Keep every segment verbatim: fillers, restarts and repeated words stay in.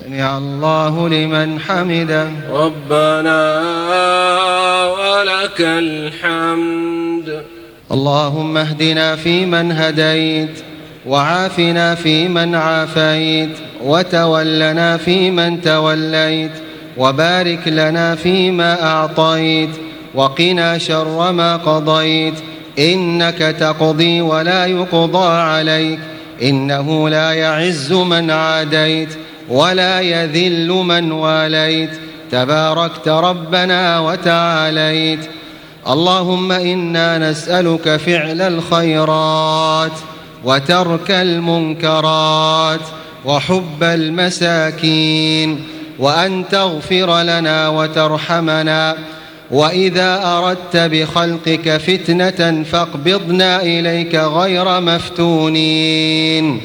سمع الله لمن حمده. ربنا ولك الحمد. اللهم اهدنا فيمن هديت، وعافنا فيمن عافيت، وتولنا فيمن توليت، وبارك لنا فيما أعطيت، وقنا شر ما قضيت، إنك تقضي ولا يقضى عليك، إنه لا يعز من عاديت ولا يذل من واليت، تباركت ربنا وتعاليت. اللهم إنا نسألك فعل الخيرات وترك المنكرات وحب المساكين، وأن تغفر لنا وترحمنا، وإذا أردت بخلقك فتنة فاقبضنا إليك غير مفتونين.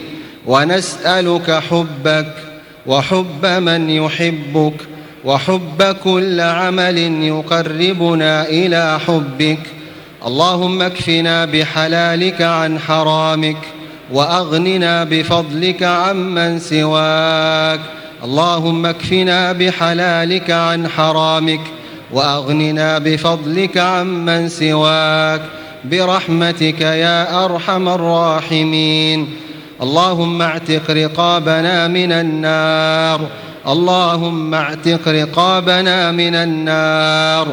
ونسألك حبك وحب من يحبك وحب كل عمل يقربنا إلى حبك. اللهم اكفنا بحلالك عن حرامك، وأغننا بفضلك عمن سواك. اللهم اكفنا بحلالك عن حرامك، وأغننا بفضلك عمن سواك، برحمتك يا أرحم الراحمين. اللهم اعتق رقابنا من النار، اللهم اعتق رقابنا من النار،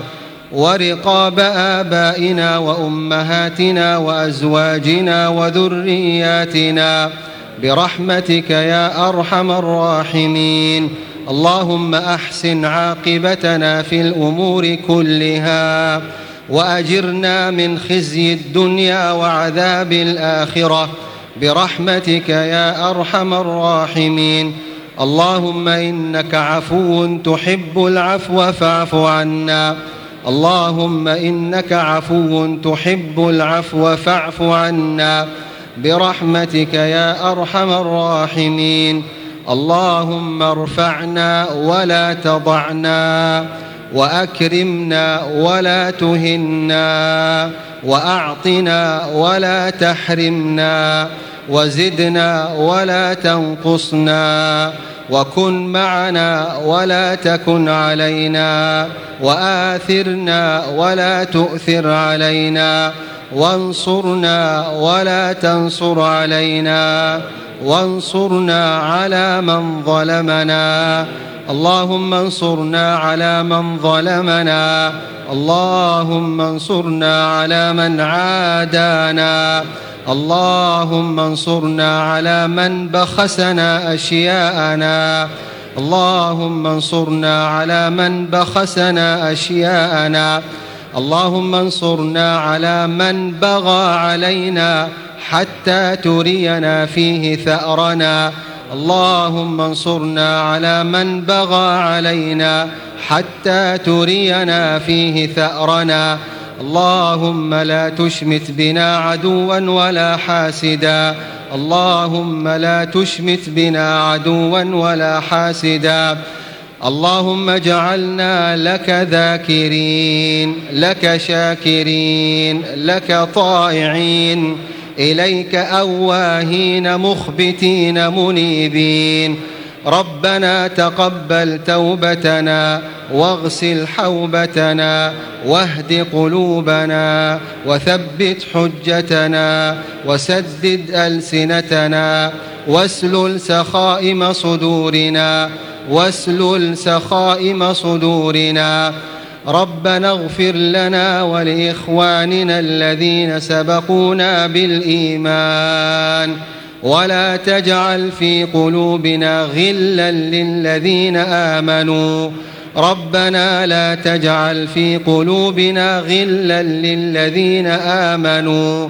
ورقاب آبائنا وأمهاتنا وأزواجنا وذرياتنا، برحمتك يا أرحم الراحمين. اللهم أحسن عاقبتنا في الأمور كلها، وأجرنا من خزي الدنيا وعذاب الآخرة، برحمتك يا أرحم الراحمين. اللهم إنك عفو تحب العفو فاعف عنا، اللهم إنك عفو تحب العفو فاعف عنا، برحمتك يا أرحم الراحمين. اللهم ارفعنا ولا تضعنا، وأكرمنا ولا تهنا، وأعطنا ولا تحرمنا، وزدنا ولا تنقصنا، وكن معنا ولا تكن علينا، وآثرنا ولا تؤثر علينا، وانصرنا ولا تنصر علينا، وانصرنا على من ظلمنا. اللهم انصرنا على من ظلمنا، اللهم انصرنا على من عادانا، اللهم انصرنا على من بخسنا أشياءنا، اللهم انصرنا على من بخسنا أشياءنا، اللهم انصرنا على من بغى علينا حتى ترينا فيه ثأرنا، اللهم انصرنا على من بغى علينا حتى ترينا فيه ثأرنا. اللهم لا تشمت بنا عدوا ولا حاسدا، اللهم لا تشمت بنا عدوا ولا حاسدا. اللهم اجعلنا لك ذاكرين، لك شاكرين، لك طائعين، إليك أواهين مخبتين منيبين. ربنا تقبل توبتنا، واغسل حوبتنا، واهد قلوبنا، وثبت حجتنا، وسدد ألسنتنا، واسلل سخائم صدورنا، واسلل سخائم صدورنا. ربنا اغفر لنا ولإخواننا الذين سبقونا بالإيمان، ولا تجعل في قلوبنا غلا للذين آمنوا. ربنا لا تجعل في قلوبنا غلا للذين آمنوا.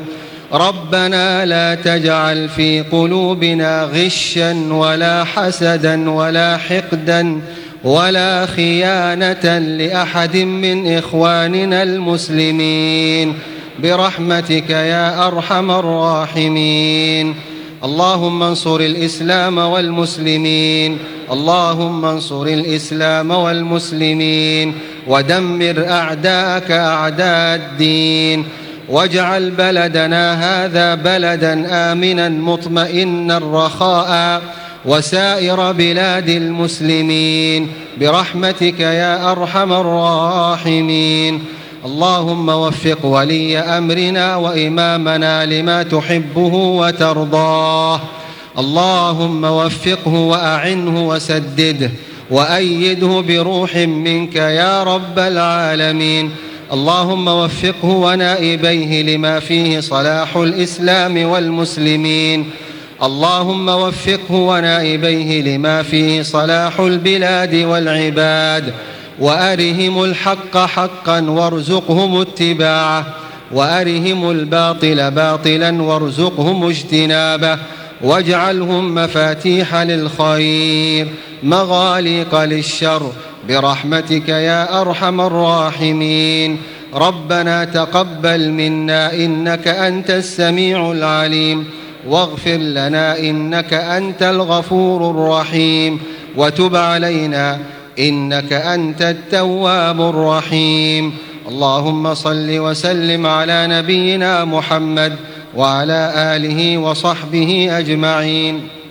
ربنا لا تجعل في قلوبنا غشا ولا حسدا ولا حقدا ولا خيانة لأحد من إخواننا المسلمين، برحمتك يا أرحم الراحمين. اللهم انصر الإسلام والمسلمين، اللهم انصر الإسلام والمسلمين، ودمر أعداءك أعداء الدين، واجعل بلدنا هذا بلدا آمنا مطمئنا رخاء، وسائر بلاد المسلمين برحمتك يا أرحم الراحمين. اللهم وفق ولي أمرنا وإمامنا لما تحبه وترضاه. اللهم وفقه وأعنه وسدده وأيده بروح منك يا رب العالمين. اللهم وفقه ونائبيه لما فيه صلاح الإسلام والمسلمين. اللهم وفقه ونائبيه لما فيه صلاح البلاد والعباد، وأرهم الحق حقا وارزقهم اتباعه، وأرهم الباطل باطلا وارزقهم اجتنابه، واجعلهم مفاتيح للخير مغاليق للشر برحمتك يا أرحم الراحمين. ربنا تقبل منا إنك أنت السميع العليم، واغفر لنا إنك أنت الغفور الرحيم، وتب علينا إنك أنت التواب الرحيم. اللهم صل وسلم على نبينا محمد وعلى آله وصحبه أجمعين.